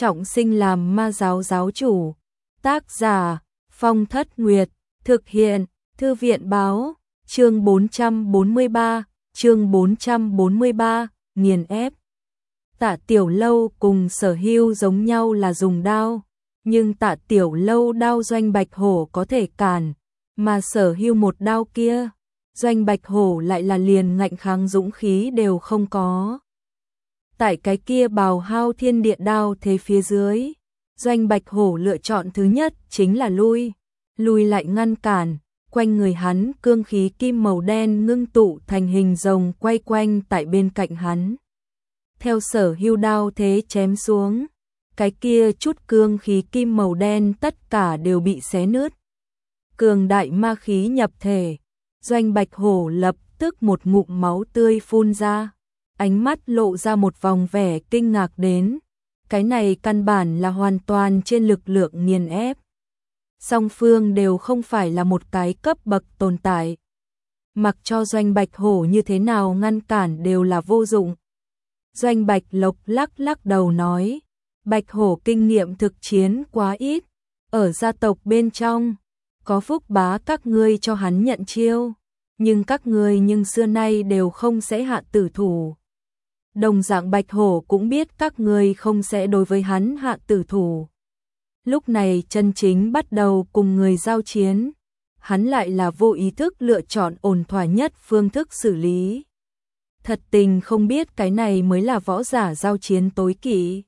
trọng sinh làm ma giáo giáo chủ. Tác giả Phong Thất Nguyệt, thực hiện Thư viện Báo, chương 443, nghiền ép. Tạ Tiểu Lâu cùng Sở Hưu giống nhau là dùng đao, nhưng Tạ Tiểu Lâu đao Doanh Bạch Hổ có thể cản, mà Sở Hưu một đao kia, Doanh Bạch Hổ lại là liền ngạnh kháng dũng khí đều không có. Tại cái kia bào hao thiên địa đao thế phía dưới, Doanh Bạch Hổ lựa chọn thứ nhất chính là lùi lại ngăn cản, quanh người hắn cương khí kim màu đen ngưng tụ thành hình rồng quay quanh tại bên cạnh hắn. Theo Sở Hưu đao thế chém xuống, cái kia chút cương khí kim màu đen tất cả đều bị xé nứt. Cường đại ma khí nhập thể, Doanh Bạch Hổ lập tức một ngụm máu tươi phun ra, ánh mắt lộ ra một vòng vẻ kinh ngạc đến. Cái này căn bản là hoàn toàn trên lực lượng nghiền ép. Song phương đều không phải là một cái cấp bậc tồn tại. Mặc cho Doanh Bạch Hổ như thế nào ngăn cản đều là vô dụng. Doanh Bạch Lộc lắc đầu nói, Bạch Hổ kinh nghiệm thực chiến quá ít, ở gia tộc bên trong, có Phúc Bá các ngươi cho hắn nhận chiêu, nhưng các ngươi nhưng xưa nay đều không sẽ hạ tử thủ. Đồng dạng Bạch Hổ cũng biết các ngươi không sẽ đối với hắn hạ tử thủ. Lúc này chân chính bắt đầu cùng người giao chiến, hắn lại là vô ý thức lựa chọn ổn thỏa nhất phương thức xử lý. Thật tình không biết cái này mới là võ giả giao chiến tối kỵ.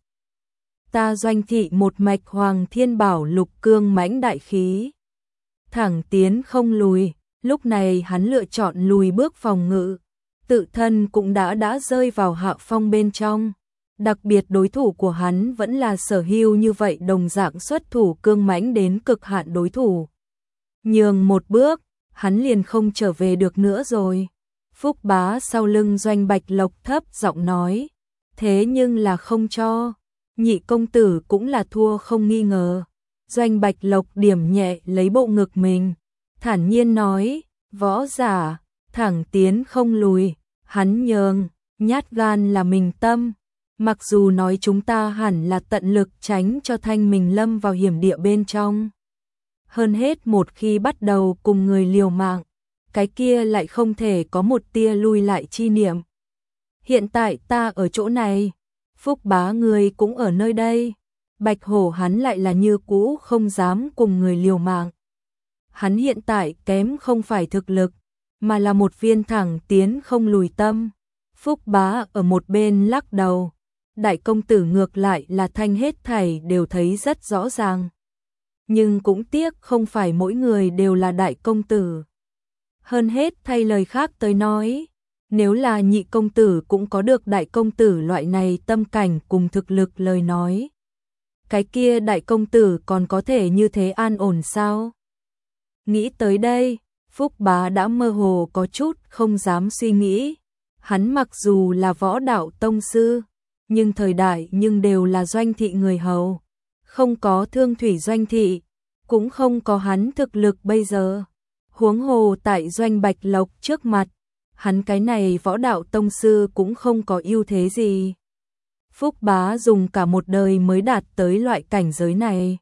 Ta Doanh thị một mạch Hoàng Thiên Bảo lục cương mãnh đại khí, thẳng tiến không lùi. Lúc này hắn lựa chọn lùi bước phòng ngự, tự thân cũng đã rơi vào hạ phong bên trong. Đặc biệt đối thủ của hắn vẫn là Sở Hưu như vậy đồng dạng xuất thủ cương mãnh đến cực hạn đối thủ. Nhường một bước, hắn liền không trở về được nữa rồi. Phúc Bá sau lưng Doanh Bạch Lộc thấp giọng nói, thế nhưng là không cho, nhị công tử cũng là thua không nghi ngờ. Doanh Bạch Lộc điểm nhẹ lấy bộ ngực mình, thản nhiên nói, võ giả, thẳng tiến không lùi, hắn nhường, nhát gan là mình tâm. Mặc dù nói chúng ta hẳn là tận lực tránh cho thanh mình lâm vào hiểm địa bên trong. Hơn hết một khi bắt đầu cùng người liều mạng, cái kia lại không thể có một tia lui lại chi niệm. Hiện tại ta ở chỗ này, Phúc Bá người cũng ở nơi đây. Bạch Hổ hắn lại là như cũ không dám cùng người liều mạng. Hắn hiện tại kém không phải thực lực, mà là một viên thẳng tiến không lùi tâm. Phúc Bá ở một bên lắc đầu. Đại công tử ngược lại là thanh hết thảy đều thấy rất rõ ràng. Nhưng cũng tiếc không phải mỗi người đều là đại công tử. Hơn hết thay lời khác tới nói, nếu là nhị công tử cũng có được đại công tử loại này tâm cảnh cùng thực lực lời nói, cái kia đại công tử còn có thể như thế an ổn sao? Nghĩ tới đây, Phúc Bá đã mơ hồ có chút không dám suy nghĩ. Hắn mặc dù là võ đạo tông sư, nhưng thời đại nhưng đều là Doanh thị người hầu. Không có Thương Thủy Doanh thị, cũng không có hắn thực lực bây giờ. Huống hồ tại Doanh Bạch Lộc trước mặt, hắn cái này võ đạo tông sư cũng không có ưu thế gì. Phúc Bá dùng cả một đời mới đạt tới loại cảnh giới này.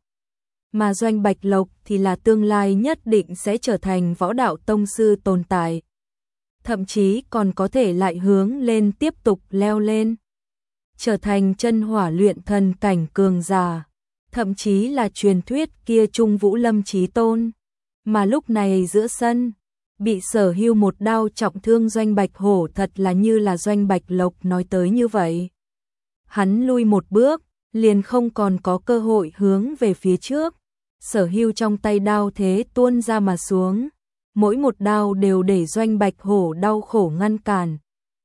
Mà Doanh Bạch Lộc thì là tương lai nhất định sẽ trở thành võ đạo tông sư tồn tại. Thậm chí còn có thể lại hướng lên tiếp tục leo lên. Trở thành chân hỏa luyện thần cảnh cường giả. Thậm chí là truyền thuyết kia Trung Vũ Lâm Chí Tôn. Mà lúc này giữa sân, bị Sở Hưu một đao trọng thương Doanh Bạch Hổ thật là như là Doanh Bạch Lộc nói tới như vậy. Hắn lui một bước, liền không còn có cơ hội hướng về phía trước. Sở Hưu trong tay đao thế tuôn ra mà xuống. Mỗi một đao đều để Doanh Bạch Hổ đau khổ ngăn cản.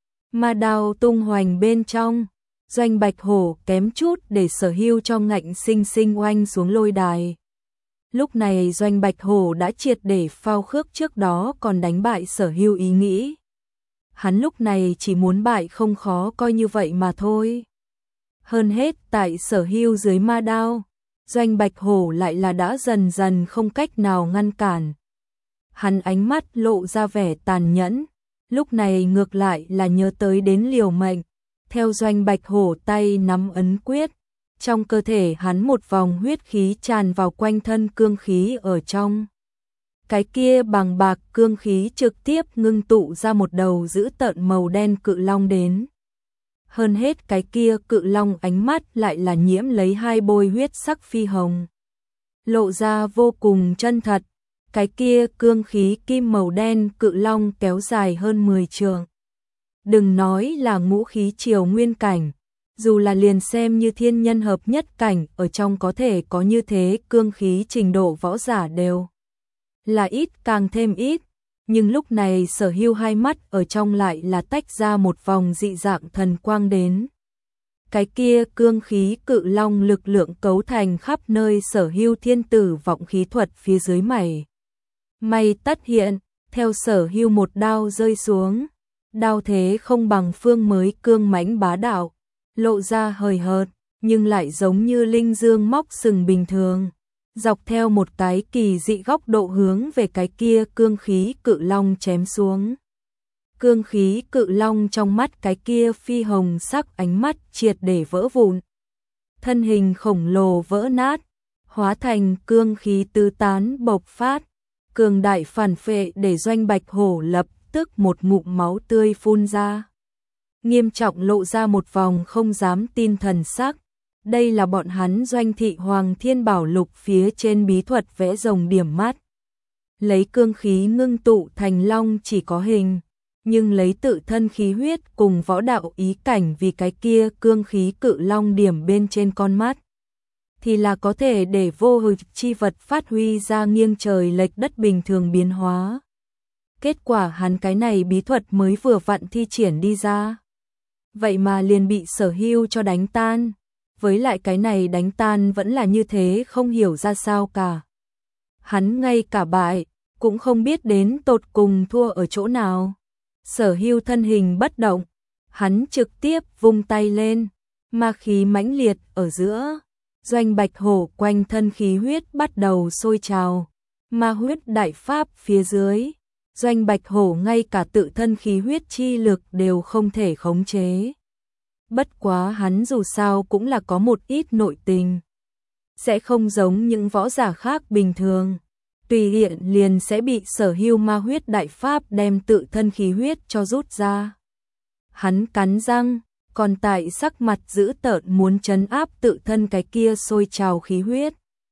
Mà đao tung hoành bên trong, Doanh Bạch Hổ kém chút để Sở Hưu cho ngạnh sinh sinh oanh xuống lôi đài. Lúc này Doanh Bạch Hổ đã triệt để phao khước trước đó còn đánh bại Sở Hưu ý nghĩ. Hắn lúc này chỉ muốn bại không khó coi như vậy mà thôi. Hơn hết tại Sở Hưu dưới ma đao, Doanh Bạch Hổ lại là đã dần dần không cách nào ngăn cản. Hắn ánh mắt lộ ra vẻ tàn nhẫn, lúc này ngược lại là nhớ tới đến liều mệnh. Theo Doanh Bạch Hổ tay nắm ấn quyết, Trong cơ thể hắn một vòng huyết khí tràn vào quanh thân cương khí ở trong. Cái kia bằng bạc cương khí trực tiếp ngưng tụ ra một đầu dữ tợn màu đen cự long đến. Hơn hết cái kia cự long ánh mắt lại là nhiễm lấy hai bôi huyết sắc phi hồng. Lộ ra vô cùng chân thật, cái kia cương khí kim màu đen cự long kéo dài hơn 10 trượng. Đừng nói là ngũ khí triều nguyên cảnh, dù là liền xem như thiên nhân hợp nhất cảnh ở trong có thể có như thế cương khí trình độ võ giả đều là ít càng thêm ít, nhưng lúc này Sở Hưu hai mắt ở trong lại là tách ra một vòng dị dạng thần quang đến. Cái kia cương khí cự long lực lượng cấu thành khắp nơi Sở Hưu thiên tử vọng khí thuật phía dưới mày. May tất hiện, theo Sở Hưu một đao rơi xuống, đao thế không bằng phương mới cương mãnh bá đạo, lộ ra hời hợt, nhưng lại giống như linh dương móc sừng bình thường, dọc theo một cái kỳ dị góc độ hướng về cái kia cương khí cự long chém xuống. Cương khí cự long trong mắt cái kia phi hồng sắc ánh mắt triệt để vỡ vụn. Thân hình khổng lồ vỡ nát, hóa thành cương khí tứ tán bộc phát, cường đại phản phệ để Doanh Bạch Hổ lập tức một ngụm máu tươi phun ra. Nghiêm trọng lộ ra một vòng không dám tin thần sắc. Đây là bọn hắn Doanh thị Hoàng Thiên Bảo Lục phía trên bí thuật vẽ rồng điểm mắt. Lấy cương khí ngưng tụ thành long chỉ có hình, nhưng lấy tự thân khí huyết cùng võ đạo ý cảnh vì cái kia cương khí cự long điểm bên trên con mắt, thì là có thể để vô hình chi vật phát huy ra nghiêng trời lệch đất bình thường biến hóa. Kết quả hắn cái này bí thuật mới vừa vặn thi triển đi ra, vậy mà liền bị Sở Hưu cho đánh tan. Với lại cái này đánh tan vẫn là như thế không hiểu ra sao cả. Hắn ngay cả bại, cũng không biết đến tột cùng thua ở chỗ nào. Sở Hưu thân hình bất động, hắn trực tiếp vung tay lên, ma khí mãnh liệt ở giữa. Doanh Bạch Hổ quanh thân khí huyết bắt đầu sôi trào, ma huyết đại pháp phía dưới. Doanh Bạch Hổ ngay cả tự thân khí huyết chi lực đều không thể khống chế. Bất quá hắn dù sao cũng là có một ít nội tình, sẽ không giống những võ giả khác bình thường, tùy hiện liền sẽ bị Sở Hưu ma huyết đại pháp đem tự thân khí huyết cho rút ra. Hắn cắn răng, còn tại sắc mặt dữ tợn muốn trấn áp tự thân cái kia sôi trào khí huyết.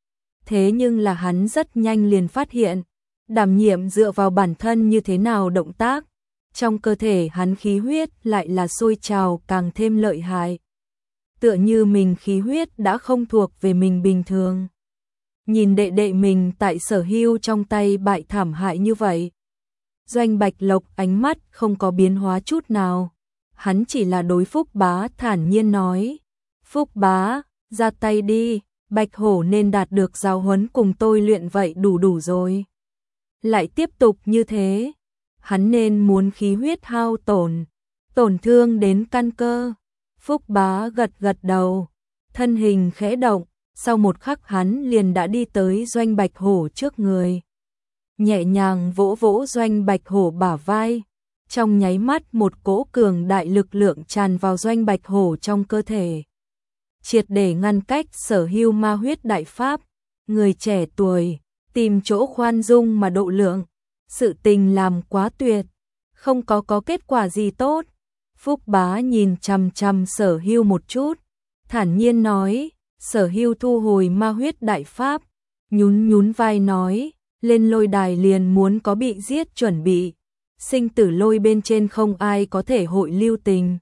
Thế nhưng là hắn rất nhanh liền phát hiện, đảm nhiệm dựa vào bản thân như thế nào động tác, trong cơ thể hắn khí huyết lại là sôi trào càng thêm lợi hại. Tựa như mình khí huyết đã không thuộc về mình bình thường. Nhìn đệ đệ mình tại Sở Hưu trong tay bại thảm hại như vậy, Doanh Bạch Lộc ánh mắt không có biến hóa chút nào. Hắn chỉ là đối Phúc Bá thản nhiên nói, Phúc Bá, ra tay đi, Bạch Hổ nên đạt được giáo huấn cùng tôi luyện vậy đủ rồi. Lại tiếp tục như thế, hắn nên muốn khí huyết hao tổn, tổn thương đến căn cơ. Phúc Bá gật gật đầu, thân hình khẽ động, sau một khắc hắn liền đã đi tới Doanh Bạch Hổ trước người. Nhẹ nhàng vỗ vỗ Doanh Bạch Hổ bả vai, trong nháy mắt một cỗ cường đại lực lượng tràn vào Doanh Bạch Hổ trong cơ thể. Triệt để ngăn cách Sở Hưu ma huyết đại pháp, người trẻ tuổi, tìm chỗ khoan dung mà độ lượng. Sự tình làm quá tuyệt, không có kết quả gì tốt. Phúc Bá nhìn chằm chằm Sở Hưu một chút, thản nhiên nói, Sở Hưu thu hồi ma huyết đại pháp, nhún vai nói, lên lôi đài liền muốn có bị giết chuẩn bị, sinh tử lôi bên trên không ai có thể hội lưu tình.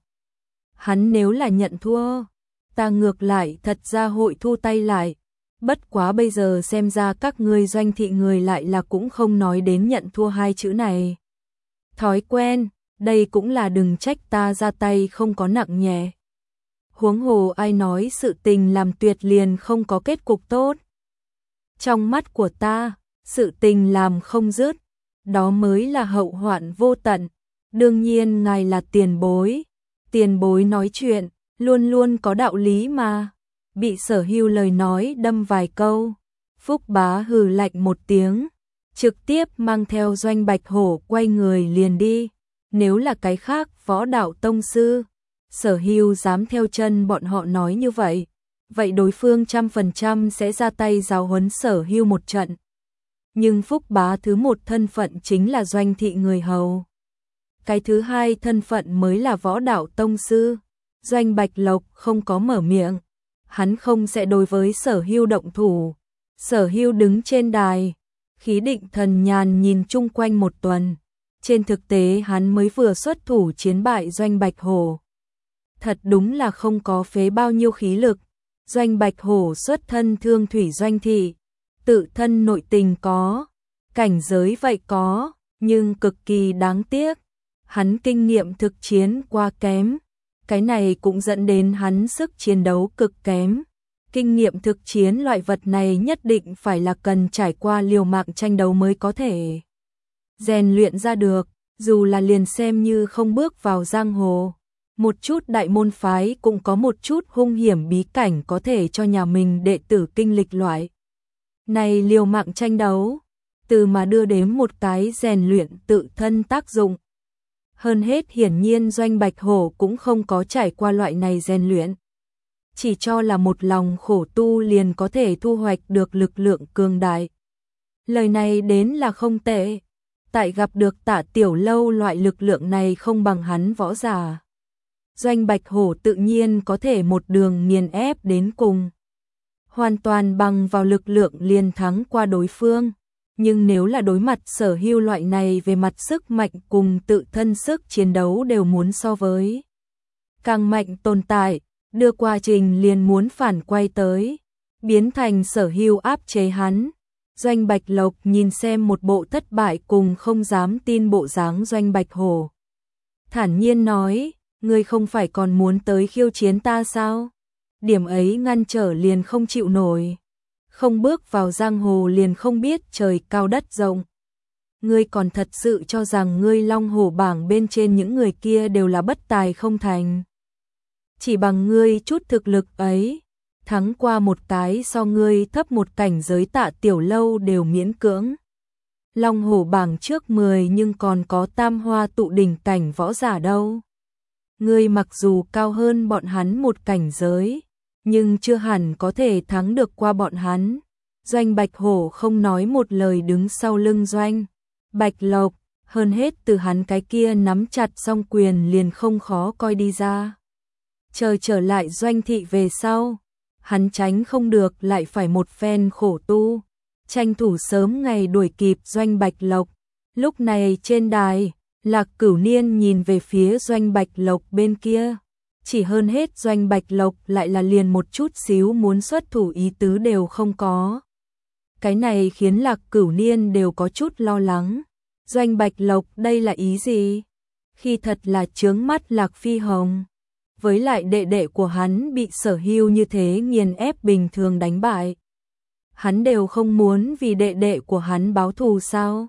Hắn nếu là nhận thua, ta ngược lại thật ra hội thu tay lại. Bất quá bây giờ xem ra các ngươi Doanh thị người lại là cũng không nói đến nhận thua hai chữ này. Thói quen, đây cũng là đừng trách ta ra tay không có nặng nhẹ. Huống hồ ai nói sự tình làm tuyệt liền không có kết cục tốt. Trong mắt của ta, sự tình làm không dứt, đó mới là hậu hoạn vô tận. Đương nhiên ngài là tiền bối nói chuyện, luôn luôn có đạo lý mà. Bị Sở Hưu lời nói đâm vài câu, Phúc Bá hừ lạnh một tiếng, trực tiếp mang theo Doanh Bạch Hổ quay người liền đi. Nếu là cái khác võ đạo tông sư, Sở Hưu dám theo chân bọn họ nói như vậy, vậy đối phương 100% sẽ ra tay giáo huấn Sở Hưu một trận. Nhưng Phúc Bá thứ một thân phận chính là doanh thị người hầu. Cái thứ hai thân phận mới là võ đạo tông sư. Doanh Bạch Lộc không có mở miệng. Hắn không sẽ đối với Sở Hưu động thủ. Sở Hưu đứng trên đài, khí định thần nhàn nhìn chung quanh một tuần. Trên thực tế hắn mới vừa xuất thủ chiến bại Doanh Bạch Hổ. Thật đúng là không có phế bao nhiêu khí lực. Doanh Bạch Hổ xuất thân thương thủy doanh thị, tự thân nội tình có, cảnh giới vậy có, nhưng cực kỳ đáng tiếc. Hắn kinh nghiệm thực chiến quá kém. Cái này cũng dẫn đến hắn sức chiến đấu cực kém. Kinh nghiệm thực chiến loại vật này nhất định phải là cần trải qua liều mạng tranh đấu mới có thể rèn luyện ra được, dù là liền xem như không bước vào giang hồ. Một chút đại môn phái cũng có một chút hung hiểm bí cảnh có thể cho nhà mình đệ tử kinh lịch loại này liều mạng tranh đấu, từ mà đưa đến một cái rèn luyện tự thân tác dụng. Hơn hết hiển nhiên Doanh Bạch Hổ cũng không có trải qua loại này rèn luyện. Chỉ cho là một lòng khổ tu liền có thể thu hoạch được lực lượng cường đại. Lời này đến là không tệ. Tại gặp được Tạ Tiểu Lâu loại lực lượng này không bằng hắn võ giả. Doanh Bạch Hổ tự nhiên có thể một đường nghiền ép đến cùng. Hoàn toàn bằng vào lực lượng liền thắng qua đối phương. Nhưng nếu là đối mặt Sở Hưu loại này về mặt sức mạnh cùng tự thân sức chiến đấu đều muốn so với càng mạnh tồn tại, đưa quá trình liền muốn phản quay tới, biến thành Sở Hưu áp chế hắn. Doanh Bạch Lộc nhìn xem một bộ thất bại cùng không dám tin bộ dáng Doanh Bạch Hổ. Thản nhiên nói, ngươi không phải còn muốn tới khiêu chiến ta sao? Điểm ấy ngăn trở liền không chịu nổi. Không bước vào giang hồ liền không biết trời cao đất rộng. Ngươi còn thật sự cho rằng ngươi Long Hổ bảng bên trên những người kia đều là bất tài không thành. Chỉ bằng ngươi chút thực lực ấy, thắng qua một cái so ngươi thấp một cảnh giới Tạ Tiểu Lâu đều miễn cưỡng. Long Hổ bảng trước 10 nhưng còn có tam hoa tụ đỉnh cảnh võ giả đâu. Ngươi mặc dù cao hơn bọn hắn một cảnh giới, nhưng chưa hẳn có thể thắng được qua bọn hắn. Doanh Bạch Hổ không nói một lời đứng sau lưng Doanh Bạch Lộc, hơn hết từ hắn cái kia nắm chặt song quyền liền không khó coi đi ra. Chờ trở lại doanh thị về sau, hắn tránh không được lại phải một phen khổ tu, tranh thủ sớm ngày đuổi kịp Doanh Bạch Lộc. Lúc này trên đài, Lạc Cửu Niên nhìn về phía Doanh Bạch Lộc bên kia. Chỉ hơn hết Doanh Bạch Lộc lại là liền một chút xíu muốn xuất thủ ý tứ đều không có. Cái này khiến Lạc Cửu Niên đều có chút lo lắng. Doanh Bạch Lộc đây là ý gì? Khi thật là chướng mắt Lạc Phi Hồng. Với lại đệ đệ của hắn bị Sở Hưu như thế nghiền ép bình thường đánh bại. Hắn đều không muốn vì đệ đệ của hắn báo thù sao?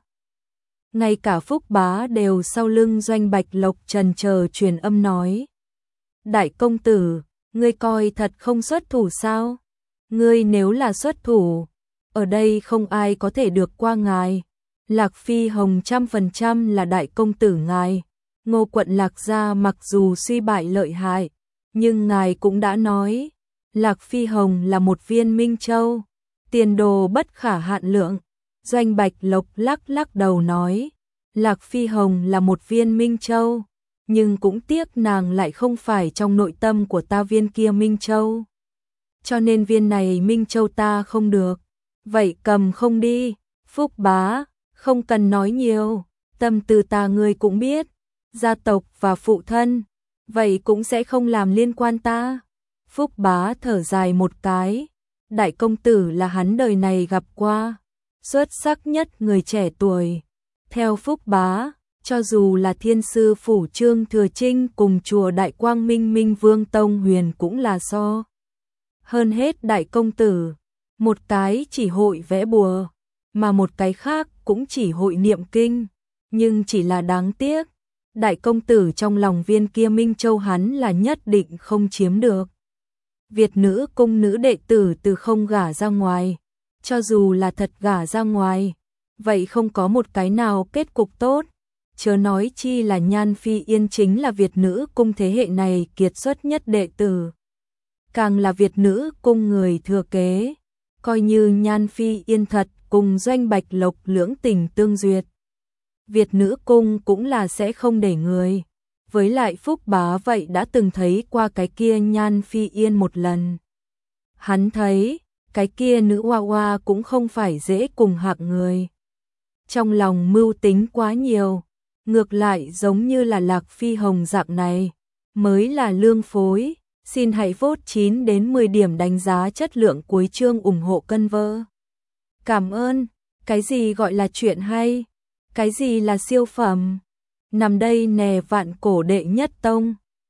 Ngay cả Phúc Bá đều sau lưng Doanh Bạch Lộc trần chờ truyền âm nói. Đại công tử, ngươi coi thật không xuất thủ sao? Ngươi nếu là xuất thủ, ở đây không ai có thể được qua ngài. Lạc Phi Hồng 100% là đại công tử ngài. Ngô quận Lạc gia mặc dù suy bại lợi hại, nhưng ngài cũng đã nói, Lạc Phi Hồng là một viên minh châu, tiền đồ bất khả hạn lượng. Doanh Bạch Lộc lắc đầu nói, Lạc Phi Hồng là một viên minh châu, nhưng cũng tiếc nàng lại không phải trong nội tâm của ta viên kia minh châu. Cho nên viên này minh châu ta không được, vậy cầm không đi. Phúc Bá, không cần nói nhiều, tâm tư ta ngươi cũng biết, gia tộc và phụ thân, vậy cũng sẽ không làm liên quan ta. Phúc Bá thở dài một cái, đại công tử là hắn đời này gặp qua xuất sắc nhất người trẻ tuổi. Theo Phúc Bá, cho dù là Thiên sư phủ Trương Thừa Trinh cùng chùa Đại Quang Minh Minh Vương Tông Huyền cũng là so. Hơn hết đại công tử, một cái chỉ hội vẽ bùa, mà một cái khác cũng chỉ hội niệm kinh, nhưng chỉ là đáng tiếc, đại công tử trong lòng viên kia Minh Châu hắn là nhất định không chiếm được. Việt nữ cung nữ đệ tử từ không gả ra ngoài, cho dù là thật gả ra ngoài, vậy không có một cái nào kết cục tốt, chớ nói chi là Nhan Phi Yên chính là Việt nữ cung thế hệ này kiệt xuất nhất đệ tử. càng là Việt nữ cung người thừa kế, coi như Nhan Phi Yên thật cùng Doanh Bạch Lộc lưỡng tình tương duyệt. Việt nữ cung cũng là sẽ không để người. Với lại Phúc Bá vậy đã từng thấy qua cái kia Nhan Phi Yên một lần. Hắn thấy, cái kia nữ hoa hoa cũng không phải dễ cùng hạng người. Trong lòng mưu tính quá nhiều, ngược lại giống như là Lạc Phi Hồng dạng này, mới là lương phối. Xin hãy vote 9 đến 10 điểm đánh giá chất lượng cuối chương ủng hộ cân vơ. Cảm ơn, cái gì gọi là chuyện hay, cái gì là siêu phẩm, nằm đây nè vạn cổ đệ nhất tông.